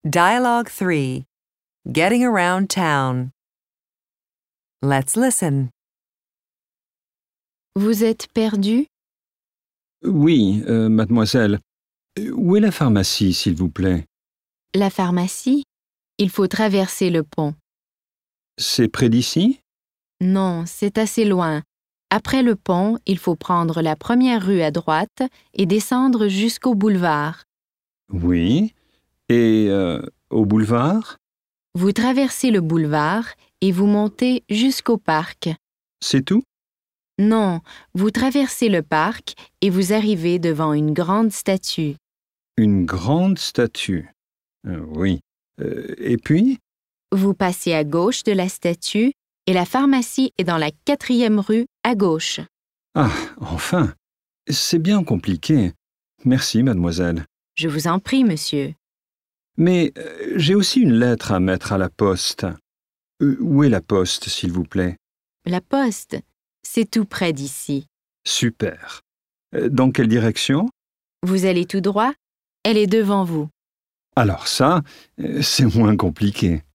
Dialogue 3. Getting around town. Let's listen. Vous êtes perdu? Oui, mademoiselle. Où est la pharmacie, s'il vous plaît? La pharmacie? Il faut traverser le pont. C'est près d'ici? Non, c'est assez loin. Après le pont, il faut prendre la première rue à droite et descendre jusqu'au boulevard. Oui. Et au boulevard? Vous traversez le boulevard et vous montez jusqu'au parc. C'est tout? Non, vous traversez le parc et vous arrivez devant une grande statue. Une grande statue. Oui. Et puis? Vous passez à gauche de la statue et la pharmacie est dans la 4e rue à gauche. Ah, enfin! C'est bien compliqué. Merci, mademoiselle. Je vous en prie, monsieur. Mais j'ai aussi une lettre à mettre à la poste. Où est la poste, s'il vous plaît? La poste, c'est tout près d'ici. Super. Dans quelle direction? Vous allez tout droit, elle est devant vous. Alors ça, c'est moins compliqué.